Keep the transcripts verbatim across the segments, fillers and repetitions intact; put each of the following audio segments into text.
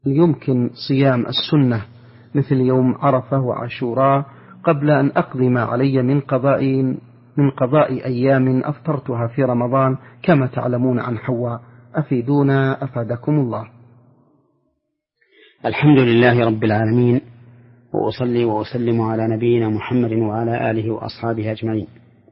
يمكن صيام السنة مثل يوم عرفة وعاشوراء قبل أن أقضي ما علي من قضاء من قضاء أيام أفطرتها في رمضان كما تعلمون عن حواء؟ أفيدونا أفادكم الله. الحمد لله رب العالمين، وأصلي وأسلم على نبينا محمد وعلى آله وأصحابه أجمعين.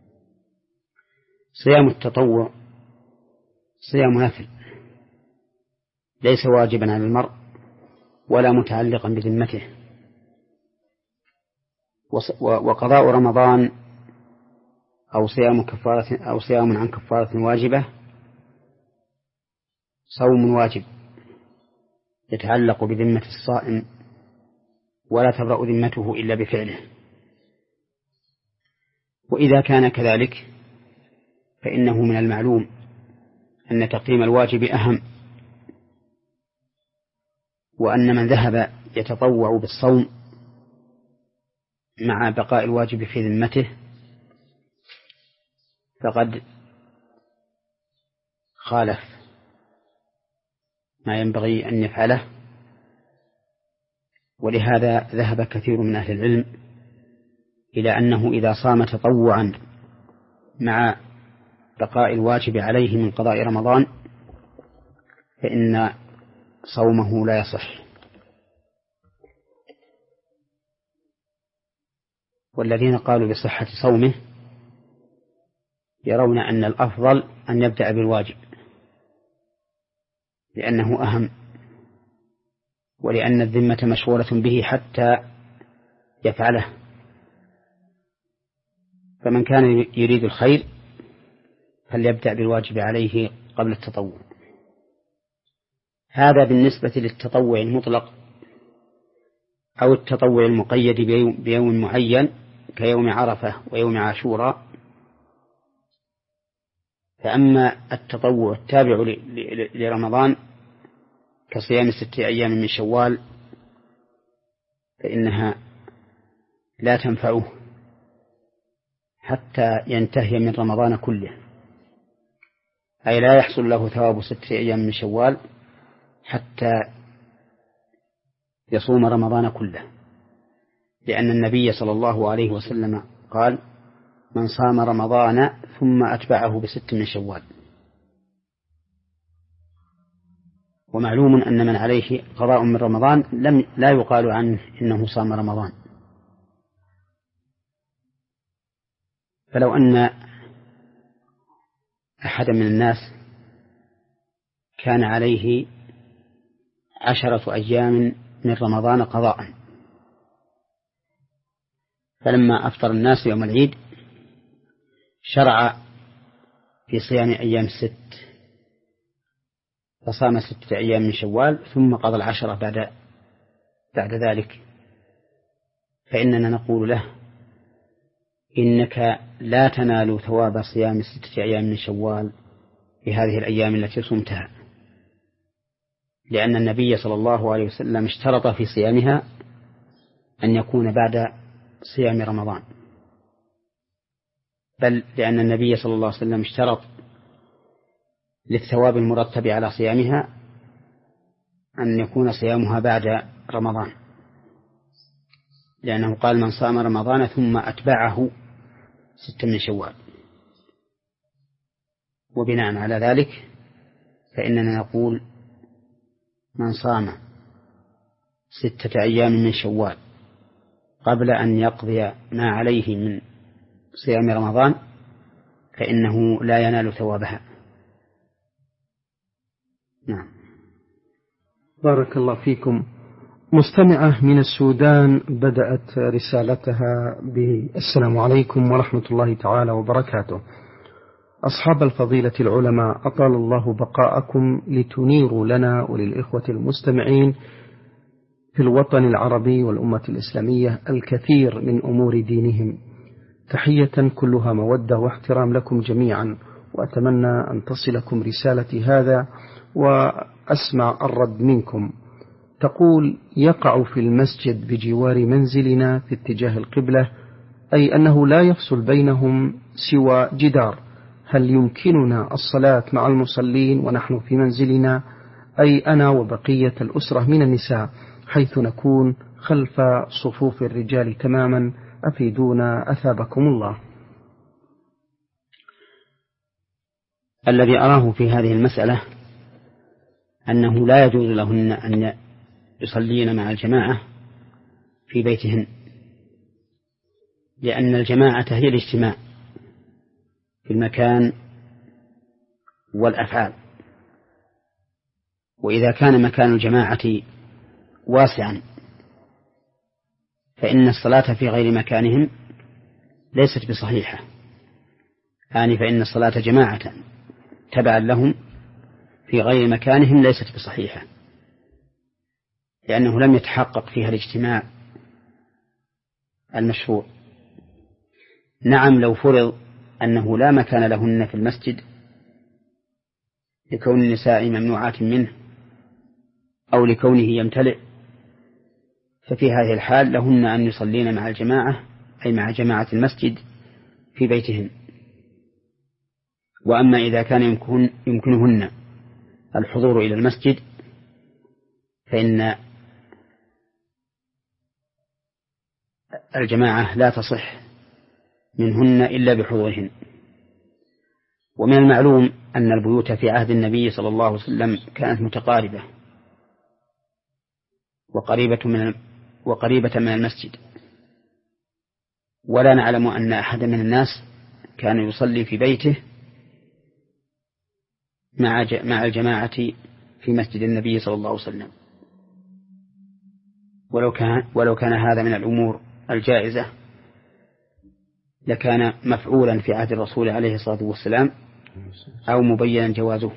صيام التطوع صيام نفل ليس واجبا على المرء ولا متعلقا بذمته، وقضاء رمضان أو صيام كفارة أو صيام عن كفارة واجبة صوم واجب يتعلق بذمة الصائم ولا تبرأ ذمته إلا بفعله. وإذا كان كذلك فإنه من المعلوم أن تقييم الواجب أهم، وأن من ذهب يتطوع بالصوم مع بقاء الواجب في ذمته فقد خالف ما ينبغي أن يفعله. ولهذا ذهب كثير من أهل العلم إلى أنه إذا صام تطوعا مع بقاء الواجب عليه من قضاء رمضان فإن صومه لا يصح. والذين قالوا بصحة صومه يرون أن الأفضل أن يبدأ بالواجب لأنه أهم، ولأن الذمة مشغولة به حتى يفعله. فمن كان يريد الخير فليبدأ بالواجب عليه قبل التطوع. هذا بالنسبة للتطوع المطلق أو التطوع المقيد بيوم معين كيوم عرفة ويوم عاشوراء. فأما التطوع التابع لرمضان كصيام ستة أيام من شوال فإنها لا تنفعه حتى ينتهي من رمضان كله، أي لا يحصل له ثواب ستة أيام من شوال حتى يصوم رمضان كله، لأن النبي صلى الله عليه وسلم قال: من صام رمضان ثم أتبعه بست من شوال. ومعلوم أن من عليه قضاء من رمضان لم لا يقال عنه إنه صام رمضان. فلو أن أحد من الناس كان عليه عشرة أيام من رمضان قضاء، فلما أفطر الناس يوم العيد شرع في صيام أيام الست فصام ستة أيام من شوال ثم قضى العشرة بعد بعد ذلك، فإننا نقول له: إنك لا تنال ثواب صيام ستة أيام من شوال في هذه الأيام التي صمتها، لأن النبي صلى الله عليه وسلم اشترط في صيامها أن يكون بعد صيام رمضان، بل لأن النبي صلى الله عليه وسلم اشترط للثواب المرتب على صيامها أن يكون صيامها بعد رمضان، لأنه قال: من صام رمضان ثم أتبعه ست من شوال. وبناء على ذلك فإننا نقول: من صام ستة أيام من شوال قبل أن يقضي ما عليه من صيام رمضان فإنه لا ينال ثوابها. نعم. بارك الله فيكم. مستمعة من السودان بدأت رسالتها بالسلام عليكم ورحمة الله تعالى وبركاته. أصحاب الفضيلة العلماء، أطال الله بقاءكم لتنيروا لنا وللإخوة المستمعين في الوطن العربي والأمة الإسلامية الكثير من أمور دينهم. تحية كلها مودة واحترام لكم جميعا، وأتمنى أن تصلكم رسالتي هذا وأسمع الرد منكم. تقول: يقع في المسجد بجوار منزلنا في اتجاه القبلة، أي أنه لا يفصل بينهم سوى جدار، هل يمكننا الصلاة مع المصلين ونحن في منزلنا أي أنا وبقية الأسرة من النساء، حيث نكون خلف صفوف الرجال تماما. أفيدونا أثابكم الله. الذي أراه في هذه المسألة أنه لا يجوز لهن أن يصلين مع الجماعة في بيتهن، لأن الجماعة هي الاجتماع في المكان والأفعال، وإذا كان مكان الجماعة واسعا فإن الصلاة في غير مكانهم ليست بصحيحة، يعني فإن الصلاة جماعة تبعا لهم في غير مكانهم ليست بصحيحة، لأنه لم يتحقق فيها الاجتماع المشروع. نعم، لو فرض أنه لا مكان لهن في المسجد لكون النساء ممنوعات منه أو لكونه يمتلئ، ففي هذه الحال لهن أن يصلين مع الجماعة، أي مع جماعة المسجد في بيتهن. وأما إذا كان يمكن يمكنهن الحضور إلى المسجد فإن الجماعة لا تصح منهن إلا بحضورهن. ومن المعلوم أن البيوت في عهد النبي صلى الله عليه وسلم كانت متقاربة وقريبة من وقريبة من المسجد، ولا نعلم أن أحد من الناس كان يصلي في بيته مع مع الجماعة في مسجد النبي صلى الله عليه وسلم. ولو كان ولو كان هذا من الأمور الجائزة لكان مفعولا في عهد الرسول عليه الصلاة والسلام أو مبينا جوازه.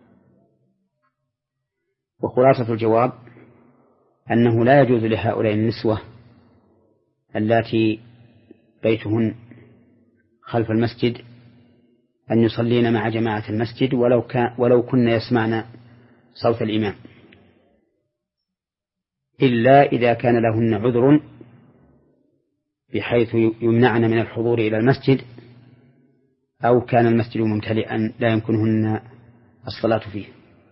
وخلاصة الجواب أنه لا يجوز لهؤلاء النسوة اللاتي بيتهن خلف المسجد أن يصلين مع جماعة المسجد ولو كان ولو كن يسمعن صوت الإمام، إلا إذا كان لهن عذر بحيث يمنعن من الحضور إلى المسجد أو كان المسجد ممتلئا لا يمكنهن الصلاة فيه.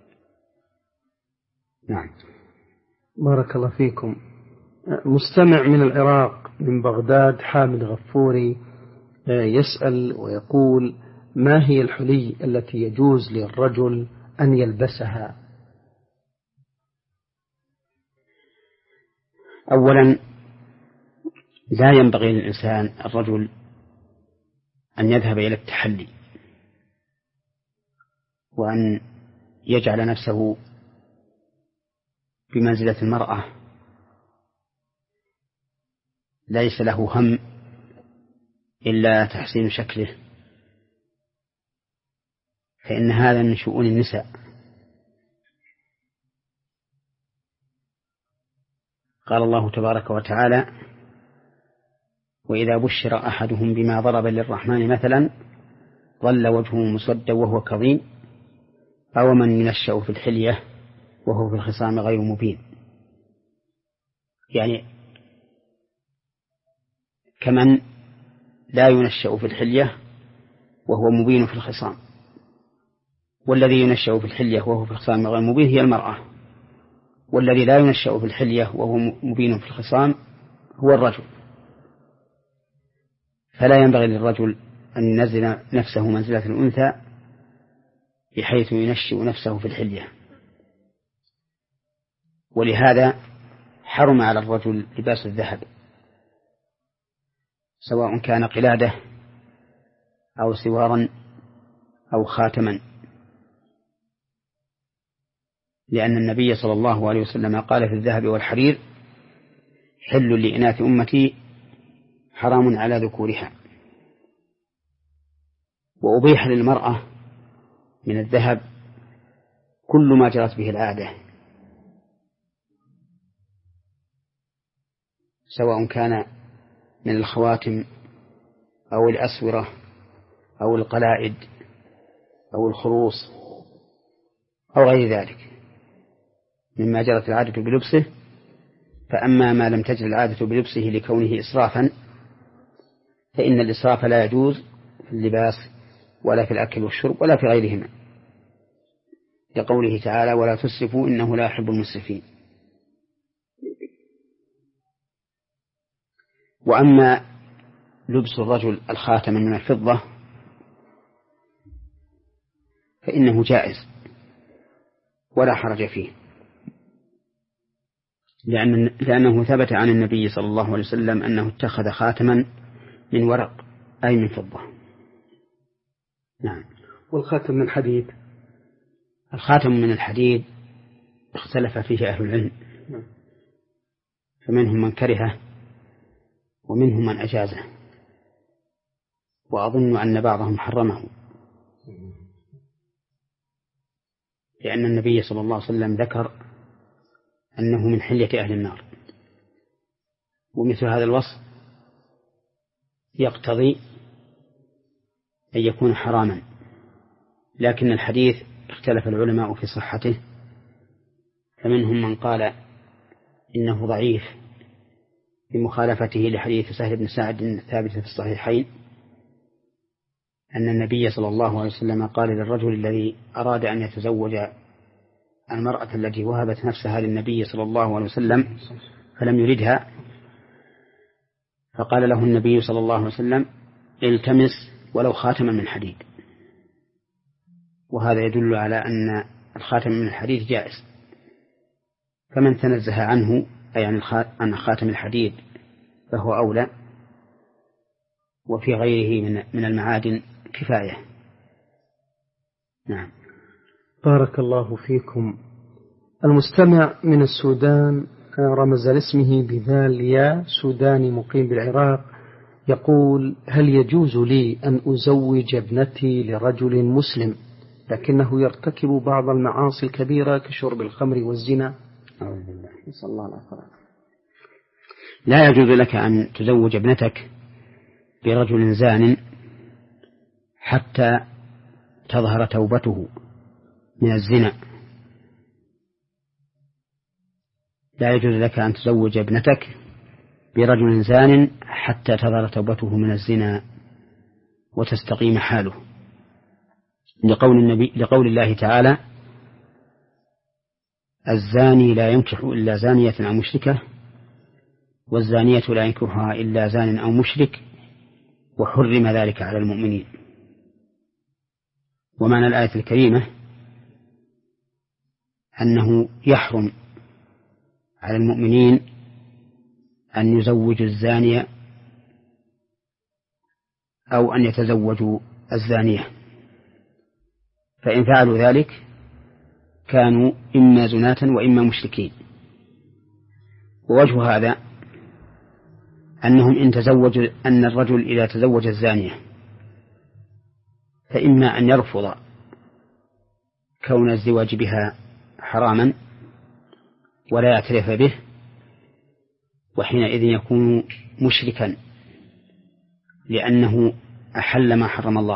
نعم. بارك الله فيكم. مستمع من العراق من بغداد حامد غفوري يسأل ويقول: ما هي الحلي التي يجوز للرجل أن يلبسها؟ أولا، لا ينبغي للإنسان الرجل أن يذهب إلى التحلي وأن يجعل نفسه بمنزلة المرأة، ليس له هم إلا تحسين شكله، فإن هذا من شؤون النساء. قال الله تبارك وتعالى: وإذا بشر أحدهم بما ضرب للرحمن مثلا ظل وجهه مسودا وهو كظيم أو من ينشأ في الحلية وهو في الخصام غير مبين. يعني كمن لا ينشأ في الحلية وهو مبين في الخصام، والذي ينشأ في الحلية وهو في الخصام غير مبين هي المرأة، والذي لا ينشأ في الحلية وهو مبين في الخصام هو الرجل. فلا ينبغي للرجل أن ينزل نفسه منزلة الأنثى بحيث ينشئ نفسه في الحلية، ولهذا حرم على الرجل لباس الذهب، سواء كان قلادة أو سوارا أو خاتما، لأن النبي صلى الله عليه وسلم قال في الذهب والحرير: حل لإناث أمتي حرام على ذكورها. وأبيح للمرأة من الذهب كل ما جرت به العادة، سواء كان من الخواتم أو الأسورة أو القلائد أو الخروص أو غير ذلك مما جرت العادة بلبسه. فأما ما لم تجر العادة بلبسه لكونه إسرافا فإن الإسراف لا يجوز في اللباس ولا في الأكل والشرب ولا في غيرهما، لقوله تعالى ولا تسرفوا إنه لا يحب المسرفين. وأما لبس الرجل الخاتم من الفضة فإنه جائز ولا حرج فيه، لأن لأنه ثبت عن النبي صلى الله عليه وسلم أنه اتخذ خاتما من ورق أي من فضة. نعم. والخاتم من حديد؟ الخاتم من الحديد اختلف فيه أهل العلم، فمنهم من كرهه ومنهم من أجازه، وأظن أن بعضهم حرمه، لأن النبي صلى الله عليه وسلم ذكر أنه من حلية أهل النار، ومثل هذا الوصف يقتضي أن يكون حراما. لكن الحديث اختلف العلماء في صحته، فمنهم من قال إنه ضعيف بمخالفته لحديث سهل بن سعد الثابت في الصحيحين أن النبي صلى الله عليه وسلم قال للرجل الذي أراد أن يتزوج المرأة التي وهبت نفسها للنبي صلى الله عليه وسلم فلم يردها، فقال له النبي صلى الله عليه وسلم التمس ولو خاتما من حديد. وهذا يدل على أن الخاتم من الحديد جائز، فمن تنزه عنه أي عن خاتم الحديد فهو أولى، وفي غيره من من المعادن كفاية. نعم. بارك الله فيكم. المستمع من السودان رمز لاسمه بذال يا سوداني مقيم بالعراق، يقول هل يجوز لي أن أزوج ابنتي لرجل مسلم لكنه يرتكب بعض المعاصي الكبيرة كشرب الخمر والزنا؟ أعوذ بالله، نسأل الله العافية. لا يجوز لك أن تزوج ابنتك برجل زان حتى تظهر توبته من الزنا. لا يجوز لك أن تزوج ابنتك برجل زان حتى تظهر توبته من الزنا وتستقيم حاله، لقول النبي لقول الله تعالى الزاني لا ينكح إلا زانية أو مشركة والزانية لا ينكحها إلا زان أو مشرك وحرم ذلك على المؤمنين. ومعنى الآية الكريمة أنه يحرم على المؤمنين أن يزوجوا الزانية أو أن يتزوجوا الزانية، فإن فعلوا ذلك كانوا إما زناة وإما مشركين. ووجه هذا أنهم إن تزوجوا أن الرجل إذا تزوج الزانية فإما أن يرفض كون الزواج بها حراما ولا يعترف به، وحينئذ يكون مشركا لأنه أحل ما حرم الله،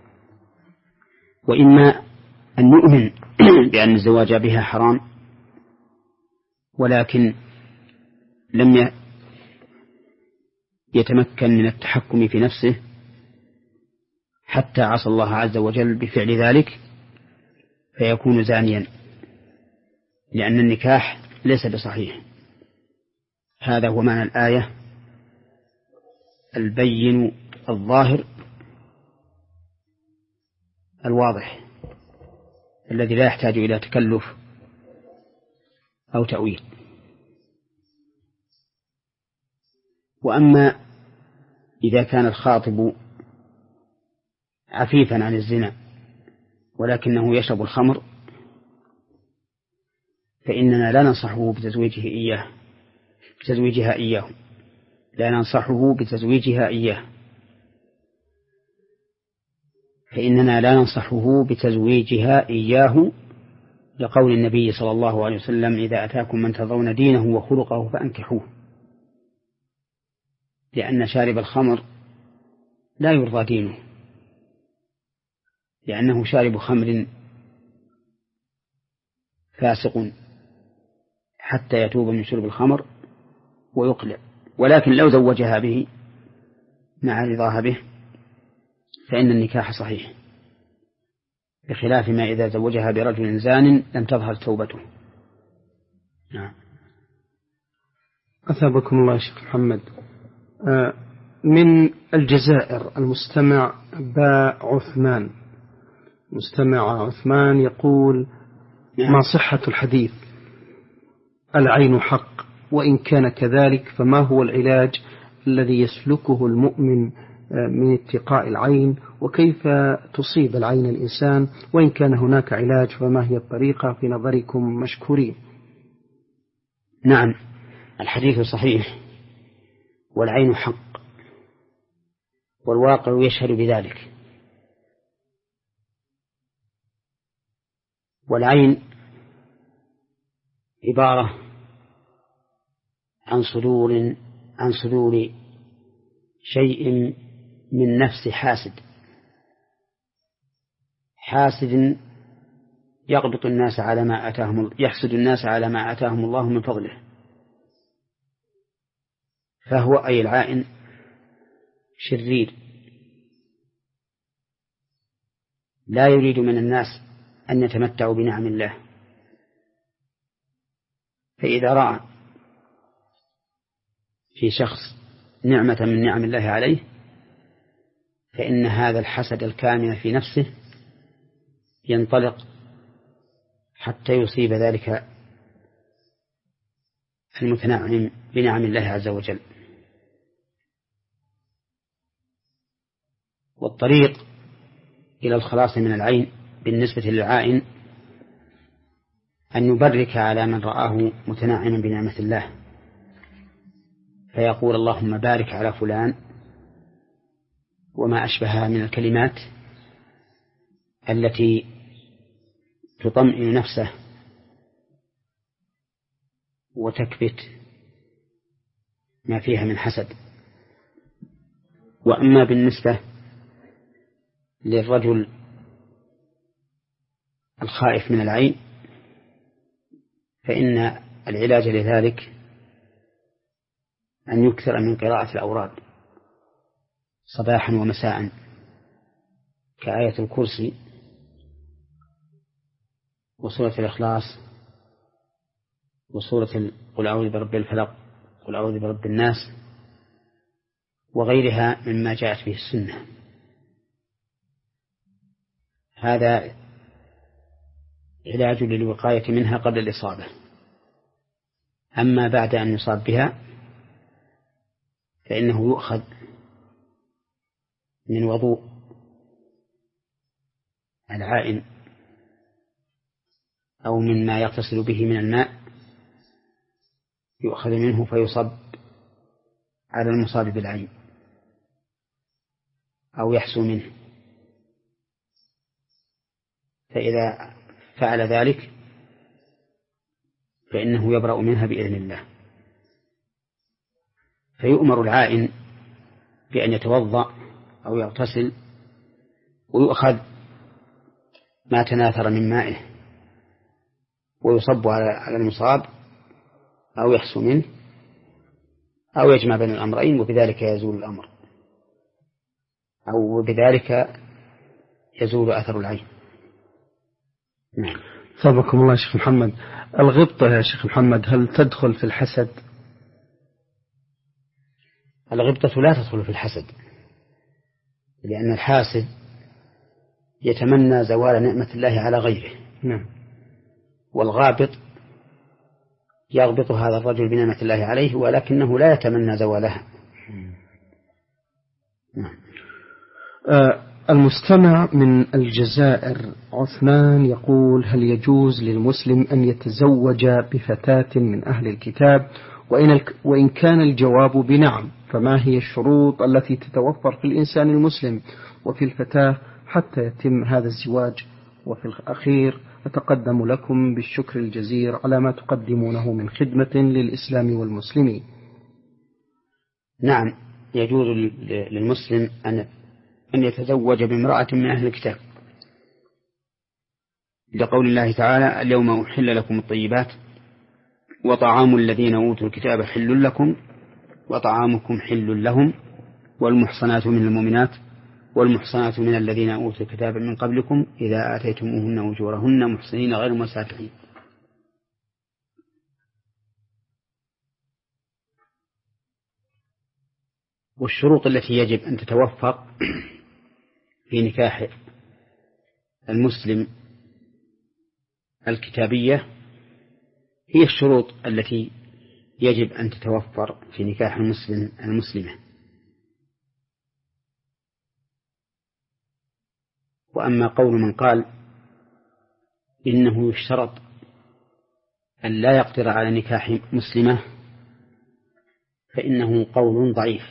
وإما أن نؤمن بأن الزواج بها حرام ولكن لم يتمكن من التحكم في نفسه حتى عصى الله عز وجل بفعل ذلك فيكون زانيا، لأن النكاح ليس بصحيح. هذا هو معنى الآية البين الظاهر الواضح الذي لا يحتاج إلى تكلف أو تأويل. وأما إذا كان الخاطب عفيفا عن الزنا ولكنه يشرب الخمر فإننا لا ننصحه بتزويجه إياه بتزويجها إياه لا ننصحه بتزويجها إياه فإننا لا ننصحه بتزويجها إياه لقول النبي صلى الله عليه وسلم إذا أتاكم من ترضون دينه وخلقه فأنكحوه، لأن شارب الخمر لا يرضى دينه، لأنه شارب خمر فاسق حتى يتوب من شرب الخمر ويقلع. ولكن لو زوجها به مع رضاها به فإن النكاح صحيح. بخلاف ما إذا زوجها برجل زان لم تظهر توبته. نعم. أثابكم الله شيخ محمد. من الجزائر المستمع باء عثمان، مستمع عثمان يقول: نعم. ما صحة الحديث العين حق؟ وإن كان كذلك فما هو العلاج الذي يسلكه المؤمن من اتقاء العين؟ وكيف تصيب العين الإنسان؟ وإن كان هناك علاج فما هي الطريقة في نظركم؟ مشكورين. نعم، الحديث صحيح والعين حق، والواقع يشهد بذلك. والعين عبارة عن صدور عن صدور شيء من نفس حاسد حاسد يغبط الناس على ما آتاهم يحسد الناس على ما آتاهم الله من فضله. فهو أي العائن شرير لا يريد من الناس أن يتمتعوا بنعم الله، فإذا رأى في شخص نعمة من نعم الله عليه فإن هذا الحسد الكامن في نفسه ينطلق حتى يصيب ذلك المتنعم بنعم الله عز وجل. والطريق إلى الخلاص من العين بالنسبة للعائن أن يبرك على من رآه متنعما بنعمة الله، فيقول: اللهم بارك على فلان، وما أشبهها من الكلمات التي تطمئن نفسه وتكبت ما فيها من حسد. وأما بالنسبة للرجل الخائف من العين فإن العلاج لذلك أن يكثر من قراءة الأوراد صباحا ومساء كآية الكرسي وسورة الإخلاص وسورة قل أعوذ برب الفلق قل أعوذ برب الناس وغيرها مما جاءت به السنة. هذا علاج للوقاية منها قبل الإصابة. أما بعد أن يصاب بها فإنه يؤخذ من وضوء العائن أو مما يغتسل به من الماء، يؤخذ منه فيصب على المصاب بالعين أو يحسو منه، فإذا فعل ذلك فإنه يبرأ منها بإذن الله. فيؤمر العائن بأن يتوضأ أو يغتسل ويؤخذ ما تناثر من مائه ويصب على المصاب أو يحسو منه أو يجمع بين الأمرين، وبذلك يزول الأمر أو بذلك يزول أثر العين. نعم. ثابكم الله شيخ محمد. الغبطة يا شيخ محمد هل تدخل في الحسد؟ الغبطة لا تدخل في الحسد، لأن الحاسد يتمنى زوال نعمة الله على غيره. نعم. والغابط يغبط هذا الرجل بنعمة الله عليه ولكنه لا يتمنى زوالها. نعم. آه المستمع من الجزائر عثمان يقول: هل يجوز للمسلم أن يتزوج بفتاة من أهل الكتاب؟ وإن, وإن كان الجواب بنعم فما هي الشروط التي تتوفر في الإنسان المسلم وفي الفتاة حتى يتم هذا الزواج؟ وفي الأخير أتقدم لكم بالشكر الجزير على ما تقدمونه من خدمة للإسلام والمسلمين. نعم، يجوز للمسلم أن أن يتزوج بامرأة من أهل الكتاب لقول الله تعالى: اليوم أحل لكم الطيبات وطعام الذين أوتوا الكتاب حل لكم وطعامكم حل لهم والمحصنات من المؤمنات والمحصنات من الذين أوتوا الكتاب من قبلكم إذا آتيتموهن أجورهن محصنين غير مسافحين. والشروط التي يجب أن تتوفر في نكاح المسلم الكتابية هي الشروط التي يجب أن تتوفر في نكاح المسلم المسلمة. وأما قول من قال إنه يشترط أن لا يقدر على نكاح مسلمة فإنه قول ضعيف،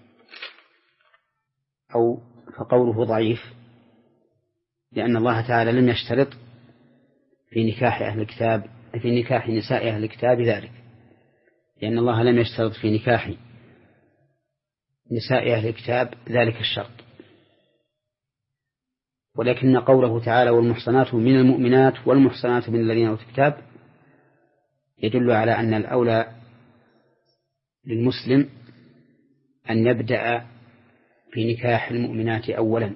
أو فقوله ضعيف لأن الله تعالى لم يشترط في نكاح أهل الكتاب في نكاح نساء أهل الكتاب ذلك، لأن الله لم يشترط في نكاح نساء أهل الكتاب ذلك الشرط. ولكن قوله تعالى والمحصنات من المؤمنات والمحصنات من الذين أوتوا الكتاب يدل على أن الأولى للمسلم أن يبدأ في نكاح المؤمنات أولا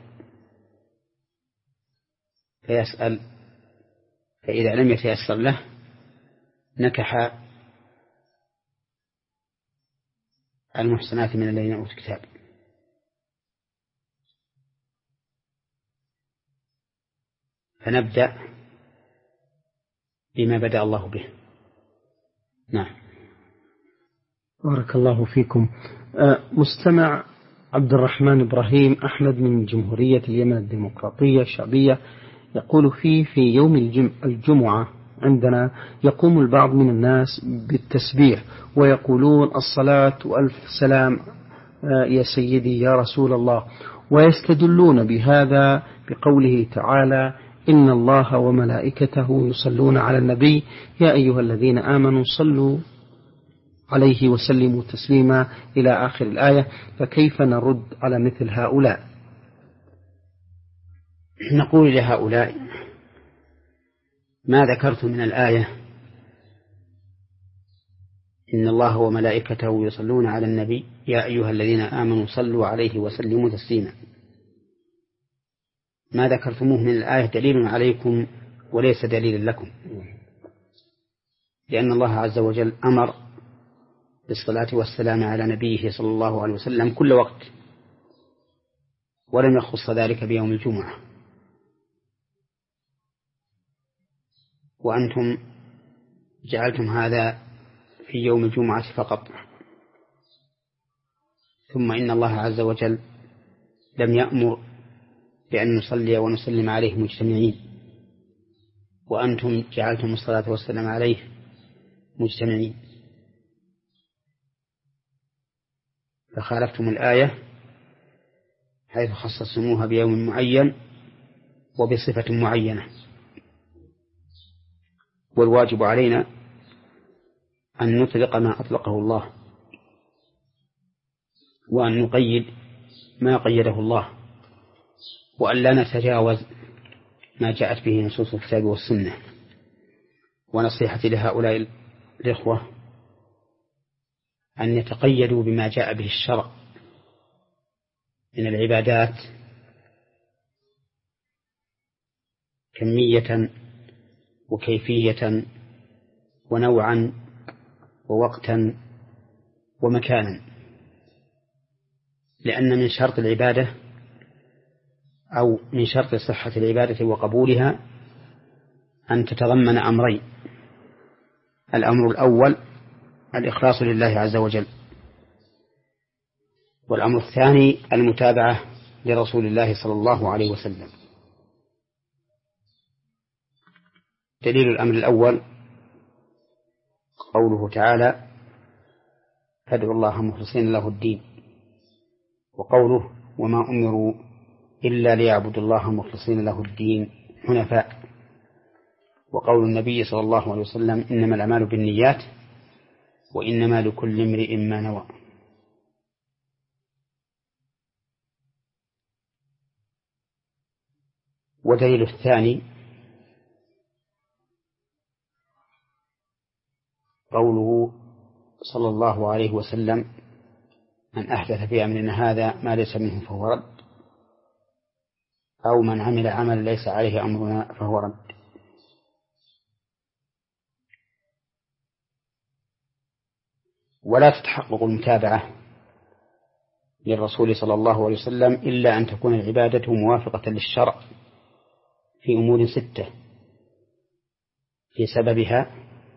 فيسأل، فإذا لم يتيسر له نكح المحصنات من الذين أوتوا الكتاب. فنبدأ بما بدأ الله به. نعم. بارك الله فيكم. مستمع عبد الرحمن إبراهيم أحمد من جمهورية اليمن الديمقراطية الشعبية يقول فيه في يوم الجمعة عندنا يقوم البعض من الناس بالتسبيح ويقولون الصلاة وألف سلام يا سيدي يا رسول الله، ويستدلون بهذا بقوله تعالى إن الله وملائكته يصلون على النبي يا أيها الذين آمنوا صلوا عليه وسلموا تسليما إلى آخر الآية. فكيف نرد على مثل هؤلاء؟ نقول لهؤلاء ما ذكرت من الآية إن الله وملائكته يصلون على النبي يا أيها الذين آمنوا صلوا عليه وسلموا تسليما، ما ذكرتموه من الآية دليل عليكم وليس دليل لكم، لأن الله عز وجل أمر بالصلاة والسلام على نبيه صلى الله عليه وسلم كل وقت، ولم يخص ذلك بيوم الجمعة. وأنتم جعلتم هذا في يوم الجمعة فقط، ثم إن الله عز وجل لم يأمر بأن نصلي ونسلم عليه مجتمعين، وأنتم جعلتم الصلاة والسلام عليه مجتمعين، فخالفتم الآية حيث خصصتموها بيوم معين وبصفة معينة. والواجب علينا أن نطلق ما أطلقه الله وأن نقيد ما قيده الله، وأن لا نتجاوز ما جاءت به نصوص الكتاب والسنة. ونصيحتي لهؤلاء الإخوة أن يتقيدوا بما جاء به الشرع من العبادات كمية وكيفية ونوعا ووقتا ومكانا، لأن من شرط العبادة أو من شرط صحة العبادة وقبولها أن تتضمن أمرين: الأمر الأول الإخلاص لله عز وجل، والأمر الثاني المتابعة لرسول الله صلى الله عليه وسلم. دليل الأمر الأول قوله تعالى فادعوا الله مخلصين له الدين، وقوله وما أمروا إلا ليعبدوا الله مخلصين له الدين حنفاء، وقول النبي صلى الله عليه وسلم إنما الأعمال بالنيات وإنما لكل امرئ ما نوى. ودليل الثاني قوله صلى الله عليه وسلم من أحدث في أمرنا هذا ما ليس منه فهو رد، أو من عمل عمل ليس عليه أمرنا فهو رد. ولا تتحقق المتابعة للرسول صلى الله عليه وسلم إلا أن تكون العبادة موافقة للشرع في أمور ستة: في سببها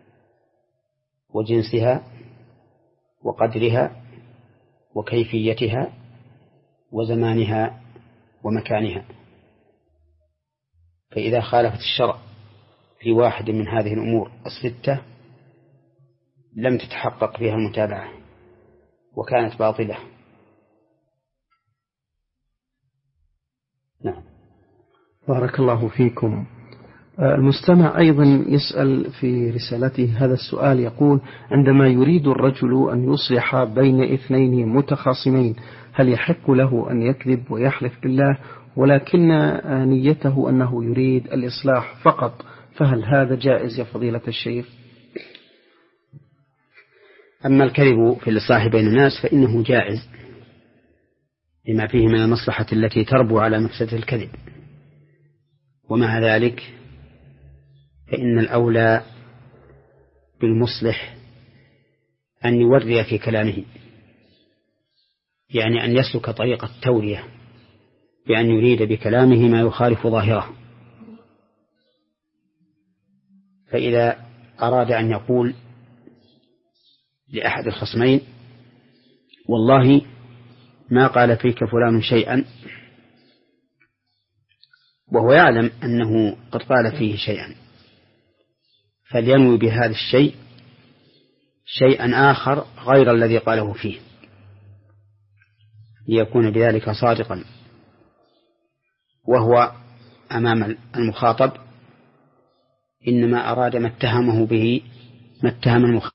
وجنسها وقدرها وكيفيتها وزمانها ومكانها. فإذا خالفت الشرع في واحد من هذه الأمور الستة لم تتحقق فيها المتابعة وكانت باطلة. نعم. بارك الله فيكم. المستمع أيضا يسأل في رسالته هذا السؤال، يقول: عندما يريد الرجل أن يصلح بين اثنين متخاصمين هل يحق له أن يكذب ويحلف بالله، ولكن نيته أنه يريد الإصلاح فقط، فهل هذا جائز يا فضيلة الشيخ؟ أما الكذب في الإصلاح بين الناس فإنه جائز لما فيه من المصلحة التي تربو على مفسدة الكذب، ومع ذلك فإن الأولى بالمصلح أن يوري في كلامه، يعني أن يسلك طريق التورية بأن يريد بكلامه ما يخالف ظاهره. فإذا أراد أن يقول لأحد الخصمين: والله ما قال فيك فلان شيئا، وهو يعلم أنه قد قال فيه شيئا، فلينوي بهذا الشيء شيئا آخر غير الذي قاله فيه ليكون بذلك صادقا، وهو أمام المخاطب إنما أراد ما اتهمه به ما اتهم المخاطب